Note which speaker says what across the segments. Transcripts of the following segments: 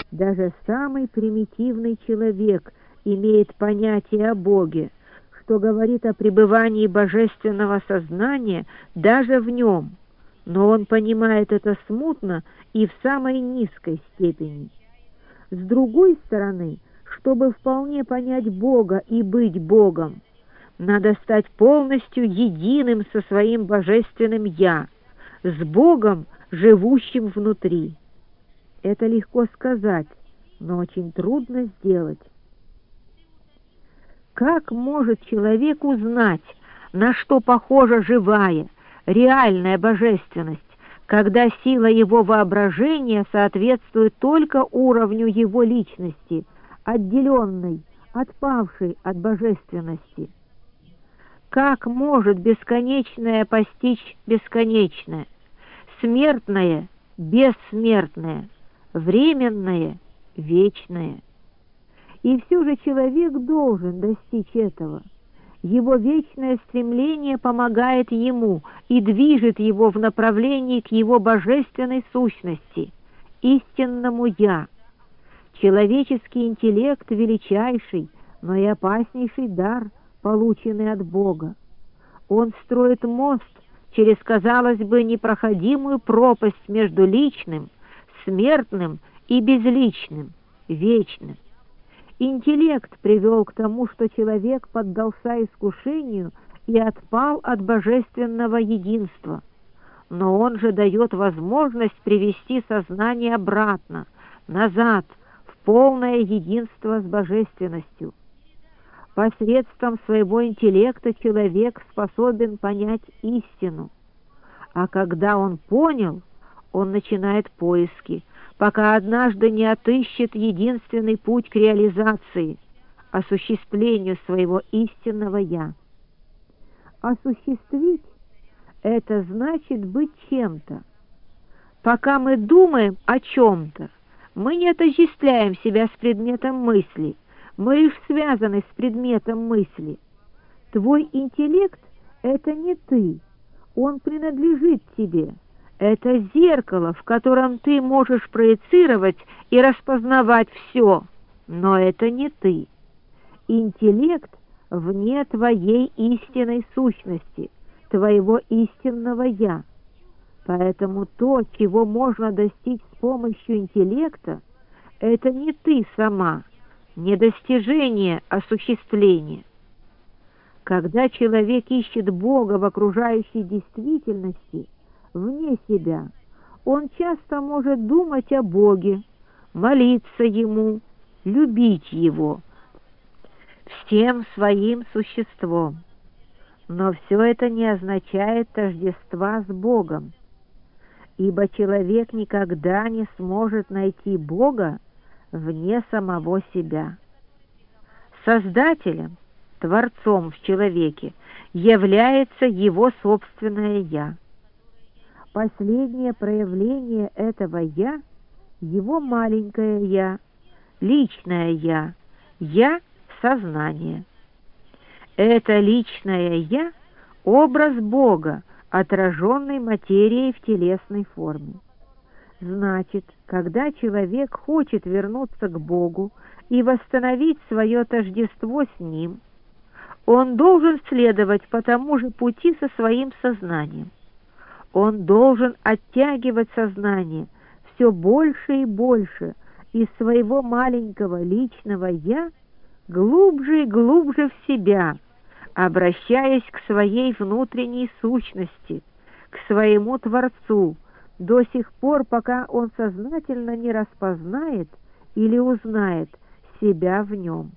Speaker 1: Даже самый примитивный человек имеет понятие о Боге, что говорит о пребывании божественного сознания даже в нем, но он понимает это смутно и в самой низкой степени. С другой стороны, чтобы вполне понять Бога и быть Богом, надо стать полностью единым со своим божественным «Я», с Богом, живущим внутри. Это легко сказать, но очень трудно сделать. Как может человек узнать, на что похожа живая, реальная божественность, когда сила его воображения соответствует только уровню его личности, отделенной, отпавшей от божественности? Как может бесконечное постичь бесконечное, смертное — бессмертное, временное — вечное? И все же человек должен достичь этого. Его вечное стремление помогает ему и движет его в направлении к его божественной сущности, истинному «Я». Человеческий интеллект — величайший, но и опаснейший дар, полученный от Бога. Он строит мост через, казалось бы, непроходимую пропасть между личным, смертным и безличным, вечным. Интеллект привел к тому, что человек поддался искушению и отпал от божественного единства. Но он же дает возможность привести сознание обратно, назад, в полное единство с божественностью. Посредством своего интеллекта человек способен понять истину, а когда он понял, он начинает поиски, пока однажды не отыщет единственный путь к реализации, осуществлению своего истинного «Я». Осуществить — это значит быть чем-то. Пока мы думаем о чем-то, мы не отождествляем себя с предметом мысли, мы лишь связаны с предметом мысли. Твой интеллект — это не ты, он принадлежит тебе. Это зеркало, в котором ты можешь проецировать и распознавать все, но это не ты. Интеллект вне твоей истинной сущности, твоего истинного «Я». Поэтому то, чего можно достичь с помощью интеллекта, это не ты сама, не достижение, а осуществление. Когда человек ищет Бога в окружающей действительности, вне себя, он часто может думать о Боге, молиться Ему, любить Его всем своим существом. Но все это не означает тождества с Богом, ибо человек никогда не сможет найти Бога вне самого себя. Создателем, Творцом в человеке является его собственное «Я». Последнее проявление этого «Я» — его маленькое «Я», личное «Я», «Я» — сознание. Это личное «Я» — образ Бога, отраженный материей в телесной форме. Значит, когда человек хочет вернуться к Богу и восстановить свое тождество с Ним, он должен следовать по тому же пути со своим сознанием. Он должен оттягивать сознание все больше и больше из своего маленького личного «Я» глубже и глубже в себя, обращаясь к своей внутренней сущности, к своему Творцу, до сих пор, пока он сознательно не распознает или узнает себя в нем.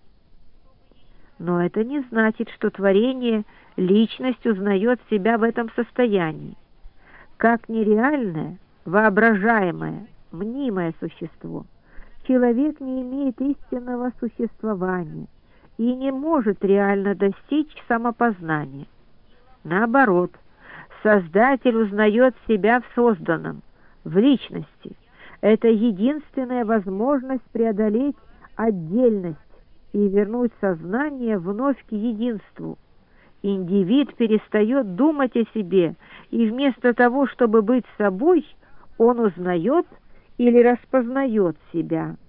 Speaker 1: Но это не значит, что творение, личность узнает себя в этом состоянии. Как нереальное, воображаемое, мнимое существо, человек не имеет истинного существования и не может реально достичь самопознания. Наоборот, Создатель узнает себя в созданном, в личности. Это единственная возможность преодолеть отдельность и вернуть сознание вновь к единству. Индивид перестает думать о себе, и вместо того, чтобы быть собой, он узнает или распознает себя.